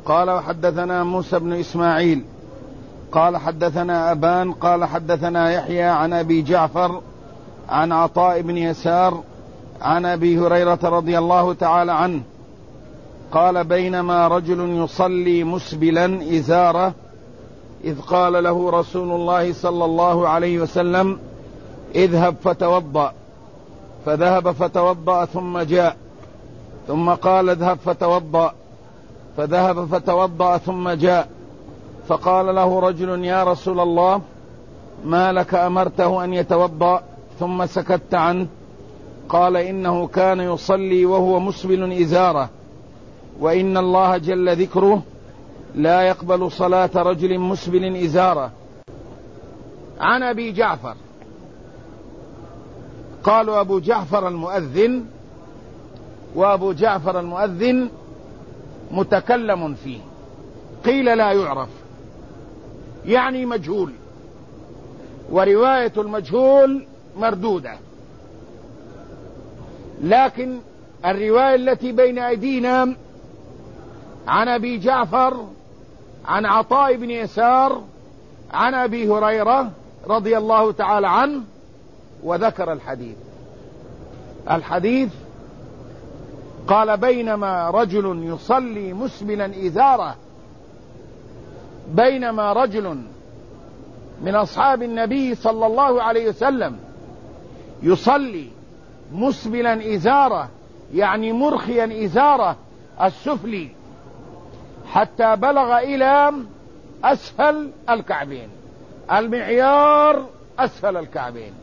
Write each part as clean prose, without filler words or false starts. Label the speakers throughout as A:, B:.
A: قال وحدثنا موسى بن إسماعيل قال حدثنا أبان قال حدثنا يحيى عن أبي جعفر عن عطاء بن يسار عن أبي هريرة رضي الله تعالى عنه قال بينما رجل يصلي مسبلا إزاره إذ قال له رسول الله صلى الله عليه وسلم اذهب فتوضأ، فذهب فتوضأ ثم جاء، ثم قال اذهب فتوضأ، فذهب فتوضأ ثم جاء، فقال له رجل يا رسول الله ما لك أمرته أن يتوضأ ثم سكت عنه؟ قال إنه كان يصلي وهو مسبل إزاره، وإن الله جل ذكره لا يقبل صلاة رجل مسبل إزاره. عن أبي جعفر قالوا أبو جعفر المؤذن، وأبو جعفر المؤذن متكلم فيه، قيل لا يعرف يعني مجهول، ورواية المجهول مردودة، لكن الرواية التي بين أيدينا عن أبي جعفر عن عطاء بن يسار عن أبي هريرة رضي الله تعالى عنه، وذكر الحديث قال بينما رجل يصلي مسبلا إزاره، بينما رجل من أصحاب النبي صلى الله عليه وسلم يصلي مسبلا إزاره يعني مرخيا إزاره السفلي حتى بلغ إلى أسفل الكعبين، المعيار أسفل الكعبين،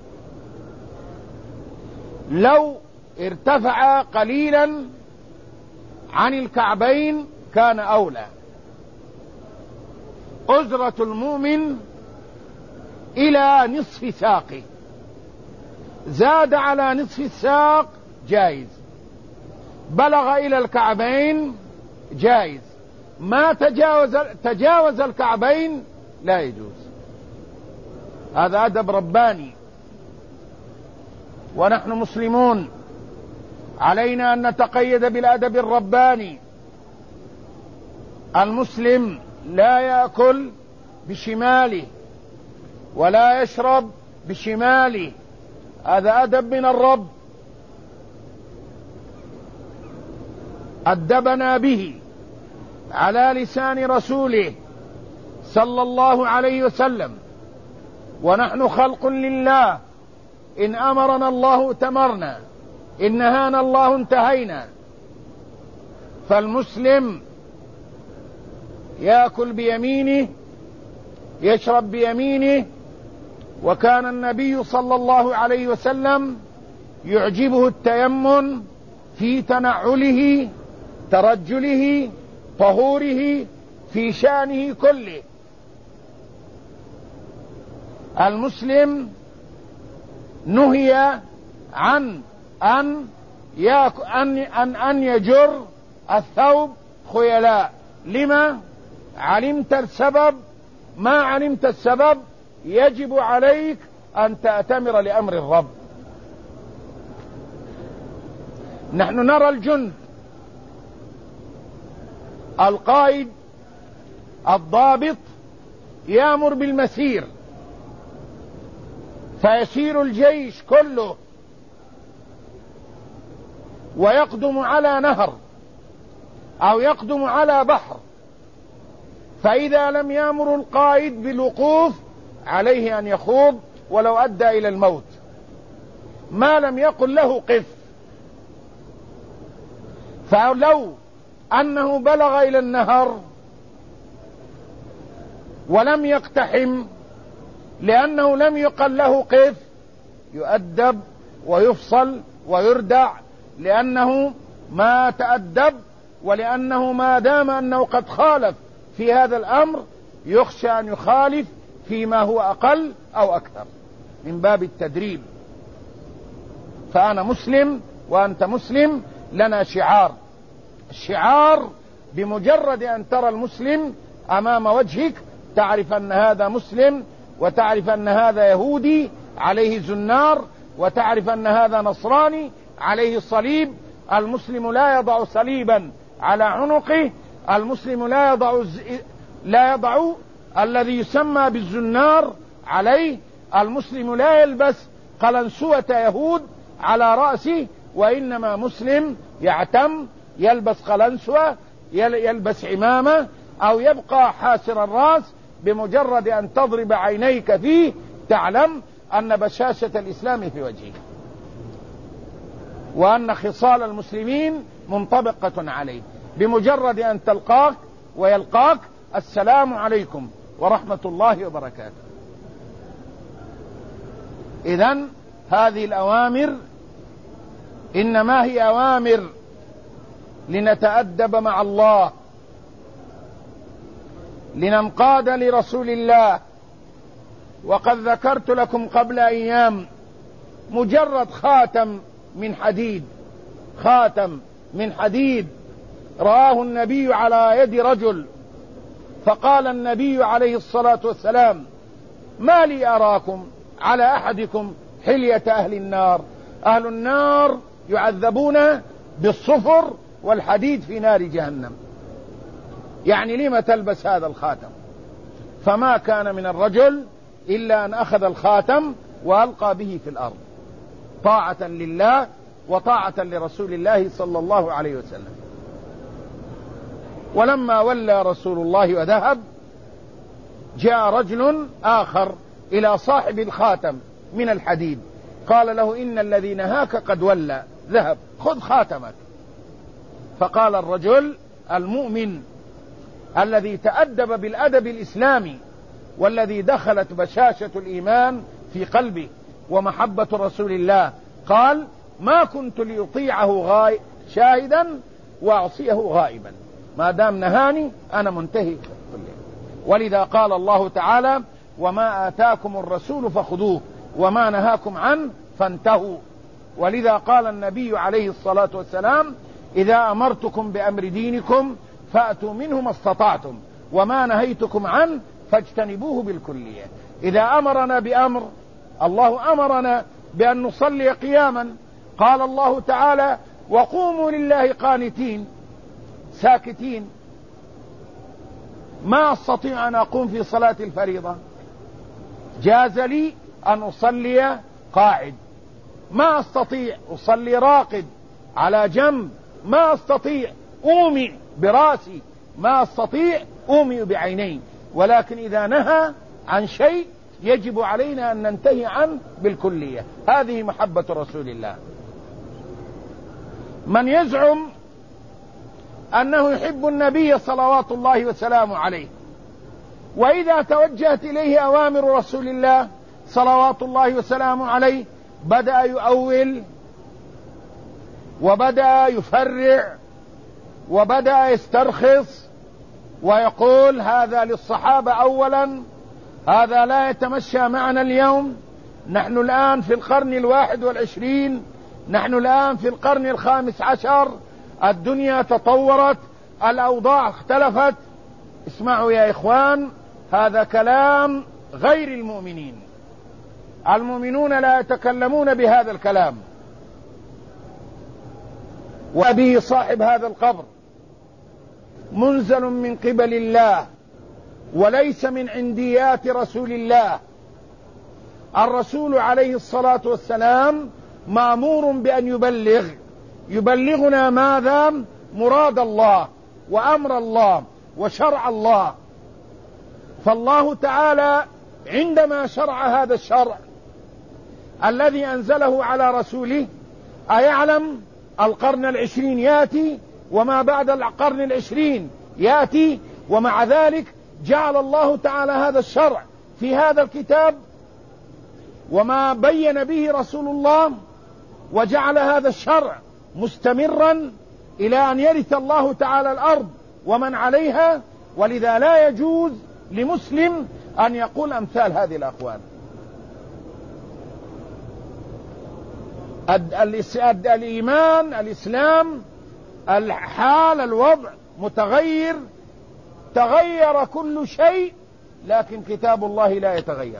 A: لو ارتفع قليلا عن الكعبين كان أولى. أزرة المؤمن إلى نصف ساقه، زاد على نصف الساق جائز، بلغ إلى الكعبين جائز، ما تجاوز الكعبين لا يجوز. هذا أدب رباني، ونحن مسلمون علينا أن نتقيد بالأدب الرباني. المسلم لا يأكل بشماله ولا يشرب بشماله، هذا أدب من الرب أدبنا به على لسان رسوله صلى الله عليه وسلم. ونحن خلق لله، إن أمرنا الله اتمرنا، إن نهانا الله انتهينا. فالمسلم يأكل بيمينه يشرب بيمينه، وكان النبي صلى الله عليه وسلم يعجبه التيمم في تنعله ترجله طهوره في شأنه كله. المسلم نهي عن أن يجر الثوب خيلاء. لما؟ علمت السبب، ما علمت السبب يجب عليك أن تأتمر لأمر الرب. نحن نرى الجند القائد الضابط يأمر بالمسير، فيسير الجيش كله ويقدم على نهر أو يقدم على بحر، فإذا لم يأمر القائد بالوقوف عليه أن يخوض ولو أدى إلى الموت، ما لم يقل له قف. فلو أنه بلغ إلى النهر ولم يقتحم لأنه لم يقل له قف، يؤدب ويفصل ويردع، لأنه ما تأدب، ولأنه ما دام أنه قد خالف في هذا الأمر يخشى أن يخالف فيما هو أقل أو أكثر من باب التدريب. فأنا مسلم وأنت مسلم، لنا شعار. الشعار بمجرد أن ترى المسلم أمام وجهك تعرف أن هذا مسلم، وتعرف أن هذا يهودي عليه زنار، وتعرف أن هذا نصراني عليه صليب. المسلم لا يضع صليبا على عنقه المسلم لا يضع الذي يسمى بالزنار عليه. المسلم لا يلبس قلنسوة يهود على رأسه، وإنما مسلم يعتم، يلبس قلنسوة، يلبس عمامة، أو يبقى حاسر الرأس. بمجرد أن تضرب عينيك فيه تعلم أن بشاشة الإسلام في وجهه، وأن خصال المسلمين منطبقة عليه. بمجرد أن تلقاك ويلقاك السلام عليكم ورحمة الله وبركاته. إذن هذه الأوامر إنما هي أوامر لنتأدب مع الله، لننقاد لرسول الله. وقد ذكرت لكم قبل أيام مجرد خاتم من حديد، خاتم من حديد رآه النبي على يد رجل، فقال النبي عليه الصلاة والسلام: ما لي أراكم على أحدكم حلية أهل النار. أهل النار يعذبون بالصفر والحديد في نار جهنم، يعني لما تلبس هذا الخاتم؟ فما كان من الرجل إلا أن أخذ الخاتم وألقى به في الأرض طاعة لله وطاعة لرسول الله صلى الله عليه وسلم. ولما ولى رسول الله وذهب، جاء رجل آخر إلى صاحب الخاتم من الحديد، قال له: إن الذي نهاك قد ولى، ذهب، خذ خاتمك. فقال الرجل المؤمن الذي تأدب بالأدب الإسلامي، والذي دخلت بشاشة الإيمان في قلبه ومحبة رسول الله، قال: ما كنت لأطيعه شاهدا وأعصيه غائبا، ما دام نهاني أنا منتهي. ولذا قال الله تعالى: وما آتاكم الرسول فخذوه وما نهاكم عنه فانتهوا. ولذا قال النبي عليه الصلاة والسلام: إذا أمرتكم بأمر دينكم فأتوا منه ما استطعتم وما نهيتكم عنه فاجتنبوه بالكلية. إذا أمرنا بأمر، الله أمرنا بأن نصلي قياما، قال الله تعالى: وقوموا لله قانتين ساكتين. ما أستطيع أن أقوم في صلاة الفريضة، جاز لي أن أصلي قاعد، ما أستطيع أصلي راقد على جنب، ما أستطيع أومي براسي، ما أستطيع أومي بعيني. ولكن إذا نهى عن شيء يجب علينا أن ننتهي عنه بالكلية. هذه محبة رسول الله. من يزعم أنه يحب النبي صلوات الله وسلامه عليه، وإذا توجهت إليه أوامر رسول الله صلوات الله وسلامه عليه بدأ يؤول، وبدأ يفرع، وبدأ يسترخص ويقول: هذا للصحابة أولا، هذا لا يتمشى معنا اليوم، نحن الآن في القرن 21، نحن الآن في القرن 15، الدنيا تطورت، الأوضاع اختلفت. اسمعوا يا إخوان، هذا كلام غير المؤمنين. المؤمنون لا يتكلمون بهذا الكلام. وأبي صاحب هذا القبر منزل من قبل الله وليس من عنديات رسول الله. الرسول عليه الصلاة والسلام مأمور بأن يبلغنا ماذا؟ مراد الله وأمر الله وشرع الله. فالله تعالى عندما شرع هذا الشرع الذي أنزله على رسوله، أيعلم القرن 20 يأتي وما بعد القرن 20 يأتي، ومع ذلك جعل الله تعالى هذا الشرع في هذا الكتاب وما بين به رسول الله، وجعل هذا الشرع مستمرا إلى أن يرث الله تعالى الأرض ومن عليها. ولذا لا يجوز لمسلم أن يقول أمثال هذه الأقوال. الإيمان، الإسلام، الحال، الوضع متغير، تغير كل شيء، لكن كتاب الله لا يتغير.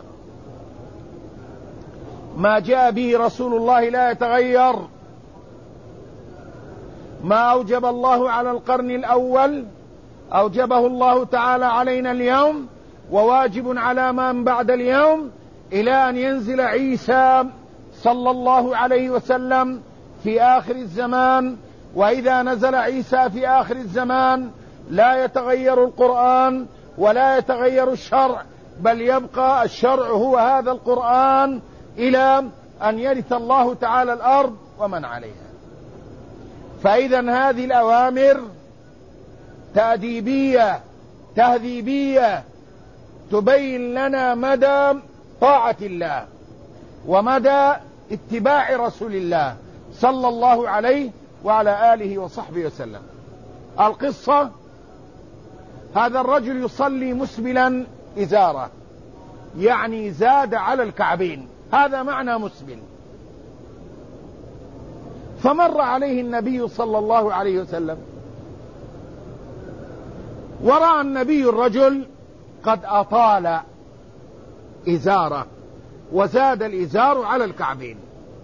A: ما جاء به رسول الله لا يتغير. ما أوجب الله على القرن الأول أوجبه الله تعالى علينا اليوم وواجب على من بعد اليوم إلى أن ينزل عيسى صلى الله عليه وسلم في آخر الزمان. وإذا نزل عيسى في آخر الزمان لا يتغير القرآن ولا يتغير الشرع، بل يبقى الشرع هو هذا القرآن إلى أن يرث الله تعالى الأرض ومن عليها. فإذا هذه الأوامر تأديبية تهذيبية تبين لنا مدى طاعة الله ومدى اتباع رسول الله صلى الله عليه وعلى آله وصحبه وسلم. القصة: هذا الرجل يصلي مسبلا إزاره، يعني زاد على الكعبين، هذا معنى مسبل. فمر عليه النبي صلى الله عليه وسلم ورأى النبي الرجل قد أطال إزاره وزاد الإزار على الكعبين،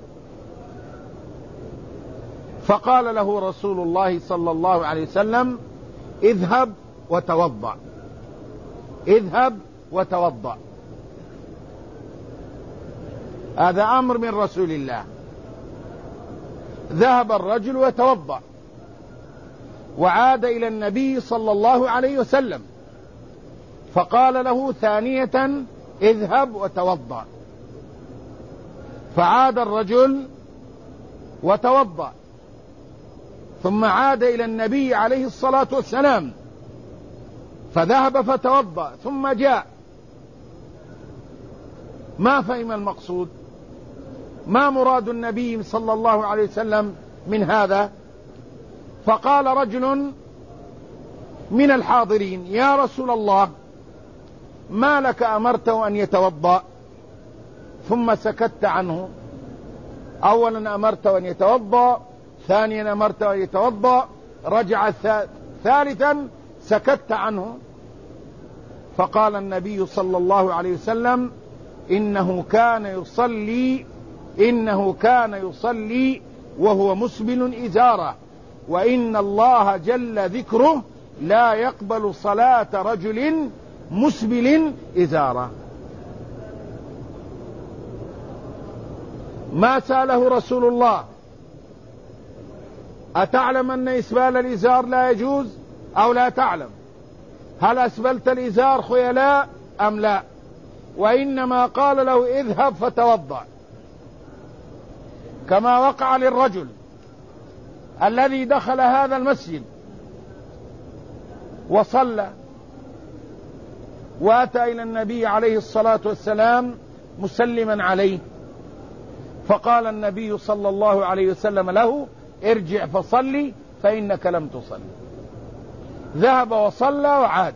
A: فقال له رسول الله صلى الله عليه وسلم: اذهب وتوضأ، اذهب وتوضأ. هذا أمر من رسول الله. ذهب الرجل وتوضأ وعاد إلى النبي صلى الله عليه وسلم فقال له ثانية: اذهب وتوضأ. فعاد الرجل وتوضأ ثم عاد إلى النبي عليه الصلاة والسلام فذهب فتوضأ ثم جاء. ما فهم المقصود؟ ما مراد النبي صلى الله عليه وسلم من هذا؟ فقال رجل من الحاضرين: يا رسول الله، ما لك أمرته أن يتوضأ ثم سكت عنه؟ أولا أمرته أن يتوضأ، ثانيا أمرته أن يتوضأ، رجع ثالثا سكت عنه. فقال النبي صلى الله عليه وسلم: إنه كان يصلي وهو مسبل إزاره، وإن الله جل ذكره لا يقبل صلاة رجل مسبل إزاره. ما سأله رسول الله: أتعلم أن إسبال الإزار لا يجوز أو لا تعلم؟ هل أسبلت الإزار خيلاء أم لا؟ وإنما قال له: اذهب فتوضأ. كما وقع للرجل الذي دخل هذا المسجد وصلى وأتى إلى النبي عليه الصلاة والسلام مسلما عليه، فقال النبي صلى الله عليه وسلم له: ارجع فصلي فإنك لم تصلي. ذهب وصلى وعاد،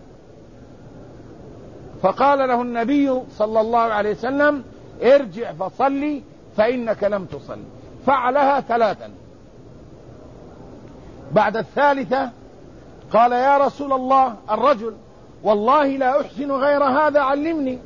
A: فقال له النبي صلى الله عليه وسلم: ارجع فصلي فإنك لم تصلي. فعلها ثلاثا. بعد الثالثة قال: يا رسول الله، الرجل والله لا أحسن غير هذا، علمني.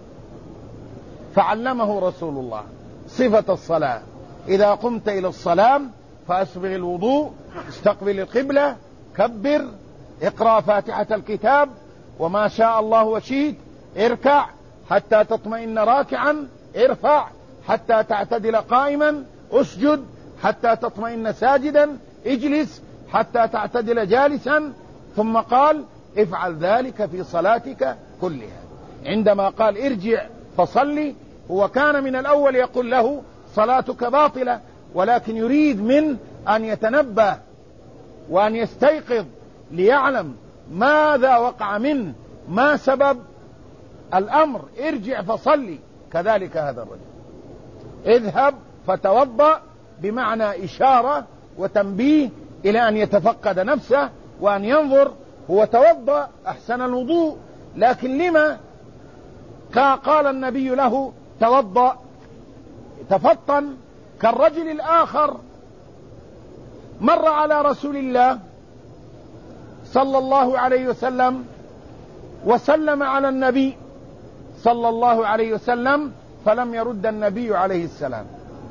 A: فعلمه رسول الله صفة الصلاة: إذا قمت إلى الصلاة فأسبغ الوضوء، استقبل القبلة، كبر، اقرأ فاتحة الكتاب، وما شاء الله وشئت، اركع حتى تطمئن راكعا، ارفع حتى تعتدل قائما، اسجد حتى تطمئن ساجدا، اجلس حتى تعتدل جالسا. ثم قال: افعل ذلك في صلاتك كلها. عندما قال ارجع فصلي، هو كان من الأول يقول له صلاتك باطلة، ولكن يريد من أن يتنبه وأن يستيقظ ليعلم ماذا وقع منه، ما سبب الأمر. ارجع فصلي. كذلك هذا الرجل: اذهب فتوضأ، بمعنى إشارة وتنبيه إلى أن يتفقد نفسه وأن ينظر. هو توضأ أحسن الوضوء، لكن لما قال النبي له توضأ؟ تفطن. كالرجل الآخر مر على رسول الله صلى الله عليه وسلم وسلم على النبي صلى الله عليه وسلم فلم يرد النبي عليه السلام.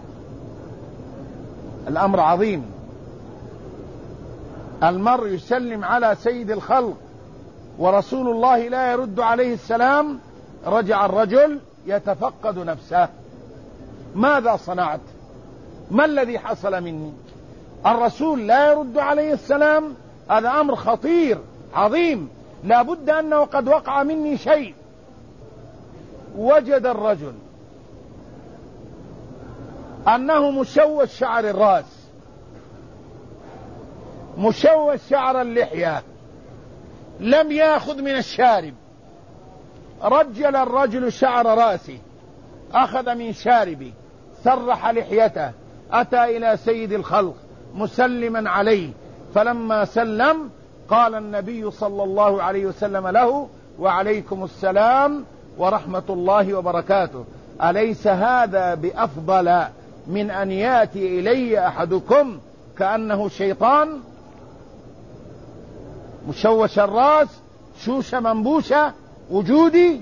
A: الأمر عظيم. المرء يسلم على سيد الخلق ورسول الله لا يرد عليه السلام، رجع الرجل يتفقد نفسه: ماذا صنعت؟ ما الذي حصل مني؟ الرسول لا يرد عليه السلام، هذا أمر خطير عظيم، لا بد أنه قد وقع مني شيء. وجد الرجل أنه مشوش شعر الرأس، مشوش شعر اللحية، لم يأخذ من الشارب. رجل الرجل شعر رأسه، أخذ من شاربه، سرح لحيته، أتى إلى سيد الخلق مسلما عليه، فلما سلم قال النبي صلى الله عليه وسلم له: وعليكم السلام ورحمة الله وبركاته، أليس هذا بأفضل من أن يأتي إلي أحدكم كأنه شيطان؟ مشوش الرأس، شوشة منبوشة، وجودي.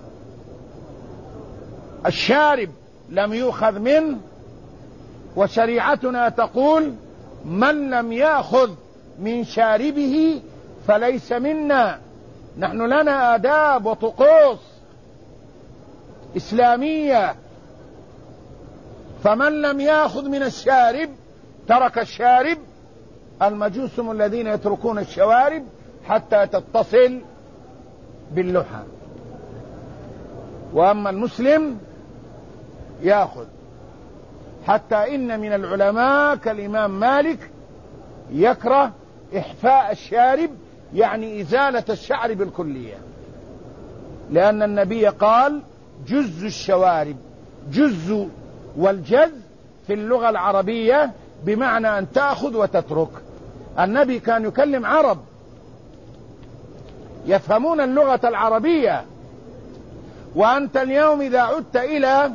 A: الشارب لم يؤخذ منه، وشريعتنا تقول: من لم يأخذ من شاربه فليس منا. نحن لنا آداب وطقوس إسلامية، فمن لم يأخذ من الشارب ترك الشارب. المجوس هم الذين يتركون الشوارب حتى تتصل باللحى، وأما المسلم يأخذ. حتى إن من العلماء كالإمام مالك يكره إحفاء الشارب، يعني إزالة الشعر بالكلية، لأن النبي قال: جز الشوارب. جز والجز في اللغة العربية بمعنى أن تأخذ وتترك. النبي كان يكلم عرب يفهمون اللغة العربية، وأنت اليوم إذا عدت إلى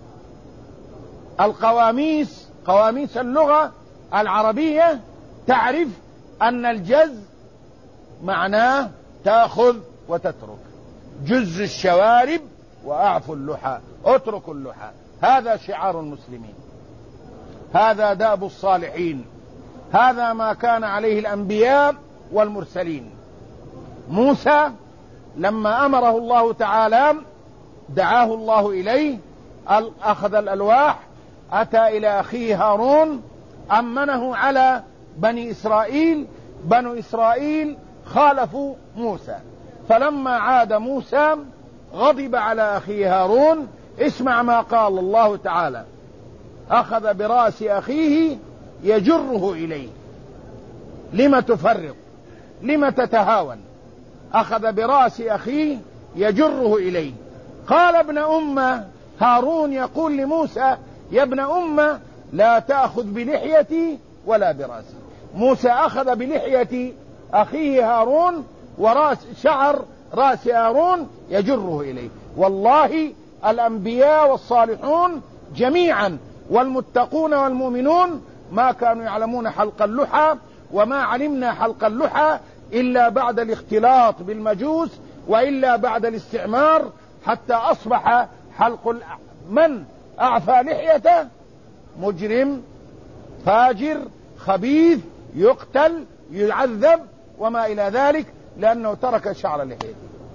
A: القواميس، قواميس اللغة العربية، تعرف أن الجز معناه تأخذ وتترك. جز الشوارب وأعفوا اللحى، اتركوا اللحى. هذا شعار المسلمين، هذا داب الصالحين، هذا ما كان عليه الأنبياء والمرسلين. موسى لما أمره الله تعالى دعاه الله إليه، أخذ الألواح، أتى إلى أخيه هارون، أمنه على بني إسرائيل. بنو إسرائيل خالفوا موسى، فلما عاد موسى غضب على أخيه هارون. اسمع ما قال الله تعالى: أخذ برأس أخيه يجره إليه. لم تفرط؟ لم تتهاون؟ أخذ برأس أخيه يجره إليه. قال ابن أمة، هارون يقول لموسى: يا ابن أمة لا تأخذ بلحيتي ولا برأسي. موسى أخذ بلحية أخيه هارون، ورأس شعر رأس هارون يجره إليه. والله الأنبياء والصالحون جميعا والمتقون والمؤمنون ما كانوا يعلمون حلق اللحى، وما علمنا حلق اللحى إلا بعد الاختلاط بالمجوس، وإلا بعد الاستعمار، حتى أصبح حلق من أعفى لحيته مجرم فاجر خبيث، يقتل يعذب وما إلى ذلك، لأنه ترك شعر لحيته.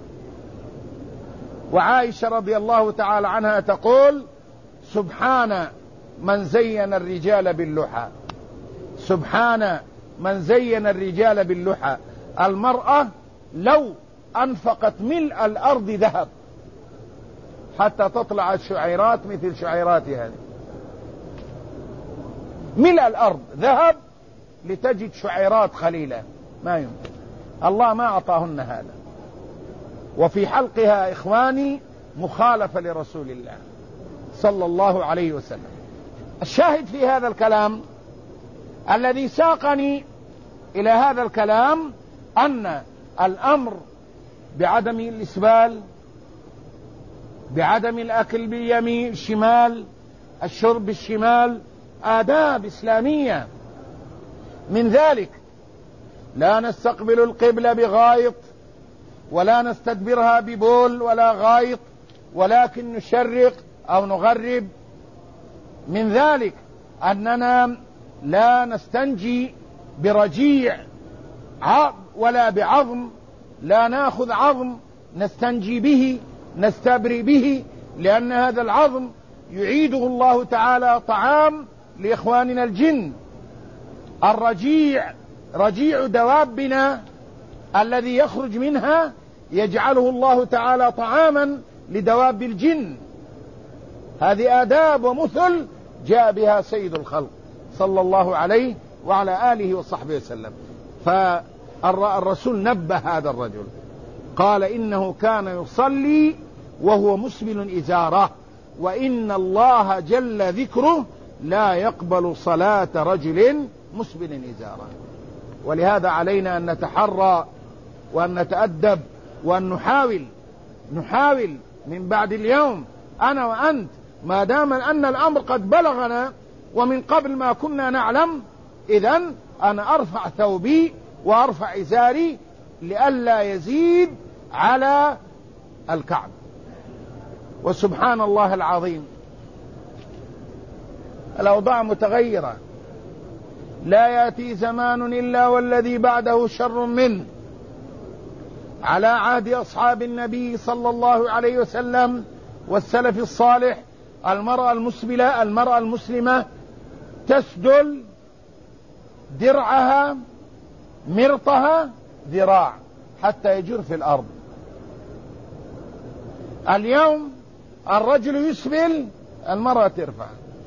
A: وعائشة رضي الله تعالى عنها تقول: سبحان من زين الرجال باللحى. سبحان من زين الرجال باللحى. المرأة لو أنفقت ملء الأرض ذهب حتى تطلع الشعيرات مثل شعيراتها، ملء الأرض ذهب لتجد شعيرات خليلة، ما يمكن. الله ما أعطاهن هذا. وفي حلقها إخواني مخالفة لرسول الله صلى الله عليه وسلم. الشاهد في هذا الكلام الذي ساقني إلى هذا الكلام أن الأمر بعدم الإسبال، بعدم الأكل باليمين الشمال، الشرب بالشمال، آداب إسلامية. من ذلك لا نستقبل القبلة بغائط، ولا نستدبرها ببول ولا غائط، ولكن نشرق أو نغرب. من ذلك أننا لا نستنجي برجيع ولا بعظم لا نأخذ عظم نستنجي به نستبرئ به، لأن هذا العظم يعيده الله تعالى طعام لإخواننا الجن. الرجيع رجيع دوابنا الذي يخرج منها يجعله الله تعالى طعاما لدواب الجن. هذه آداب ومثل جاء بها سيد الخلق صلى الله عليه وعلى آله وصحبه وسلم. فالرسول نبه هذا الرجل قال إنه كان يصلي وهو مسبل إزاره، وإن الله جل ذكره لا يقبل صلاة رجل مسبل إزاره. ولهذا علينا أن نتحرى وأن نتأدب وأن نحاول من بعد اليوم أنا وأنت، ما دام أن الأمر قد بلغنا ومن قبل ما كنا نعلم، إذن أنا أرفع ثوبي وأرفع إزاري لئلا يزيد على الكعب. وسبحان الله العظيم، الأوضاع متغيرة، لا يأتي زمان إلا والذي بعده شر منه. على عهد أصحاب النبي صلى الله عليه وسلم والسلف الصالح المرأة المسبلة المرأة المسلمة تسدل درعها مرطها ذراع حتى يجر في الأرض. اليوم الرجل يسبل، المرأة ترفع.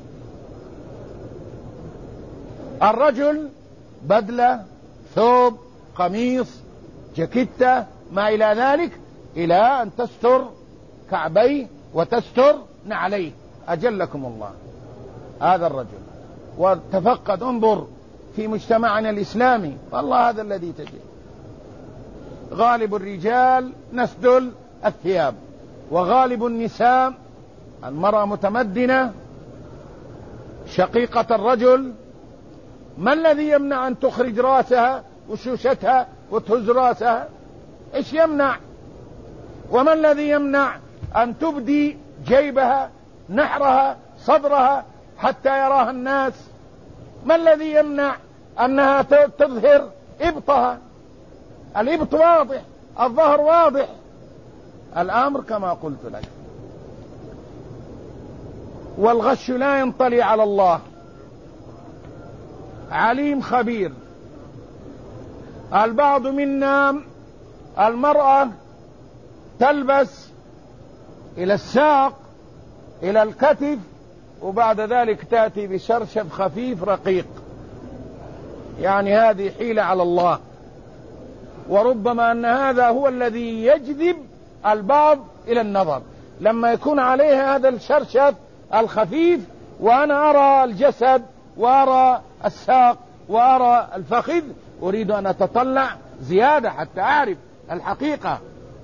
A: الرجل بدلة، ثوب، قميص، جاكيتة، ما إلى ذلك، إلى أن تستر كعبيه وتستر نعليه. أجلكم الله هذا الرجل. وتفقد، انظر في مجتمعنا الإسلامي، والله هذا الذي تجد. غالب الرجال نسدل الثياب، وغالب النساء المرأة متمدنة شقيقة الرجل. ما الذي يمنع أن تخرج رأسها وشوشتها وتهز رأسها؟ إيش يمنع؟ وما الذي يمنع أن تبدي جيبها، نحرها، صدرها حتى يراها الناس؟ ما الذي يمنع أنها تظهر إبطها؟ الإبط واضح، الظهر واضح. الأمر كما قلت لك. والغش لا ينطلي على الله، عليم خبير. البعض منا المرأة تلبس إلى الساق إلى الكتف، وبعد ذلك تأتي بشرشف خفيف رقيق، يعني هذه حيلة على الله. وربما أن هذا هو الذي يجذب البعض إلى النظر، لما يكون عليها هذا الشرشف الخفيف وأنا أرى الجسد وأرى الساق وأرى الفخذ، أريد أن أتطلع زيادة حتى أعرف الحقيقة.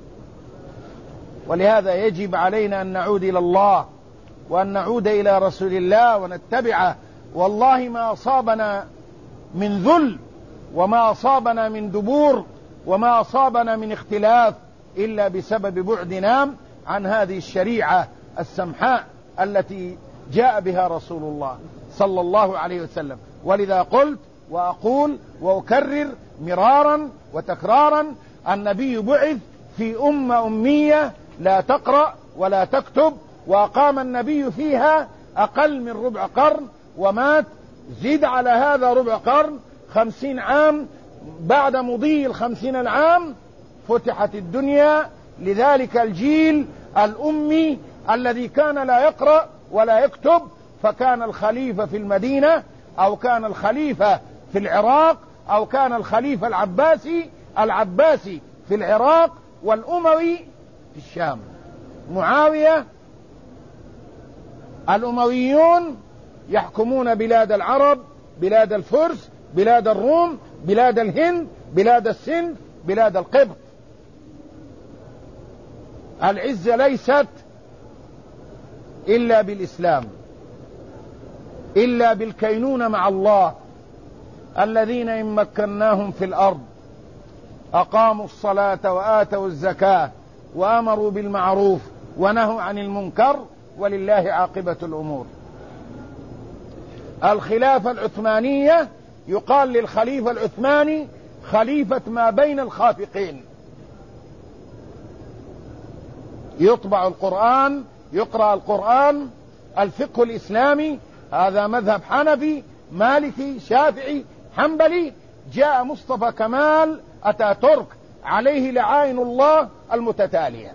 A: ولهذا يجب علينا أن نعود إلى الله وأن نعود إلى رسول الله ونتبعه. والله ما أصابنا من ذل وما أصابنا من دبور وما أصابنا من اختلاف إلا بسبب بعدنا عن هذه الشريعة السمحاء التي جاء بها رسول الله صلى الله عليه وسلم. ولذا قلت وأقول وأكرر مرارا وتكرارا: النبي بعث في أمة أمية لا تقرأ ولا تكتب، وأقام النبي فيها أقل من ربع قرن ومات. زد على هذا ربع قرن 50 عام، بعد مضي 50 العام فتحت الدنيا لذلك الجيل الأمي الذي كان لا يقرأ ولا يكتب. فكان الخليفة في المدينة، أو كان الخليفة في العراق، أو كان الخليفة العباسي في العراق، والأموي في الشام. معاوية. الأمويون يحكمون بلاد العرب، بلاد الفرس، بلاد الروم، بلاد الهند، بلاد السند، بلاد القبط. العزة ليست إلا بالإسلام، إلا بالكينونة مع الله. الذين إن مكناهم في الأرض أقاموا الصلاة وآتوا الزكاة وأمروا بالمعروف ونهوا عن المنكر ولله عاقبة الأمور. الخلافة العثمانية يقال للخليفة العثماني خليفة ما بين الخافقين، يطبع القرآن، يقرأ القرآن. الفقه الإسلامي هذا مذهب حنفي مالكي شافعي حنبلي. جاء مصطفى كمال أتاتورك عليه لعائن الله المتتالية،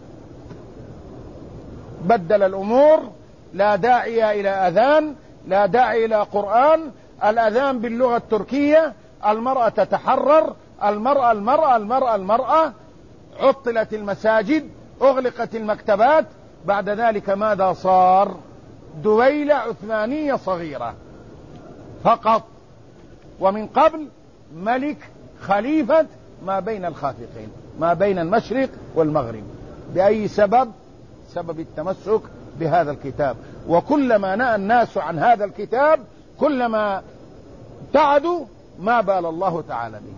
A: بدل الأمور. لا داعي إلى أذان، لا داعي إلى قرآن. الأذان باللغة التركية، المرأة تتحرر، المرأة المرأة المرأة المرأة. عطلت المساجد، أغلقت المكتبات. بعد ذلك ماذا صار؟ دويلة عثمانية صغيرة فقط، ومن قبل ملك خليفة ما بين الخافقين، ما بين المشرق والمغرب. بأي سبب؟ سبب التمسك بهذا الكتاب. وكلما نأى الناس عن هذا الكتاب كلما ابتعدوا ما بال الله تعالى به.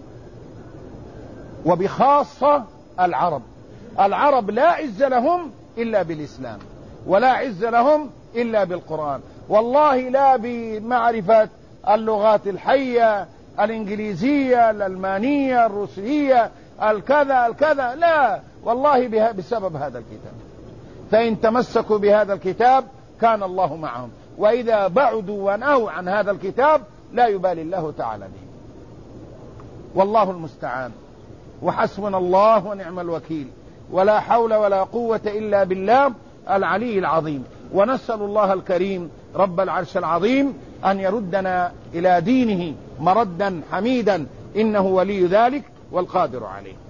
A: وبخاصة العرب لا عز لهم إلا بالإسلام، ولا عز لهم إلا بالقرآن. والله لا بمعرفة اللغات الحية، الإنجليزية، الألمانية، الروسية، الكذا، لا، والله بسبب هذا الكتاب. فإن تمسكوا بهذا الكتاب كان الله معهم، وإذا بعدوا ونأوا عن هذا الكتاب لا يبالي الله تعالى به. والله المستعان، وحسبنا الله ونعم الوكيل، ولا حول ولا قوة إلا بالله العلي العظيم. ونسأل الله الكريم رب العرش العظيم أن يردنا إلى دينه مردا حميدا، إنه ولي ذلك والقادر عليه.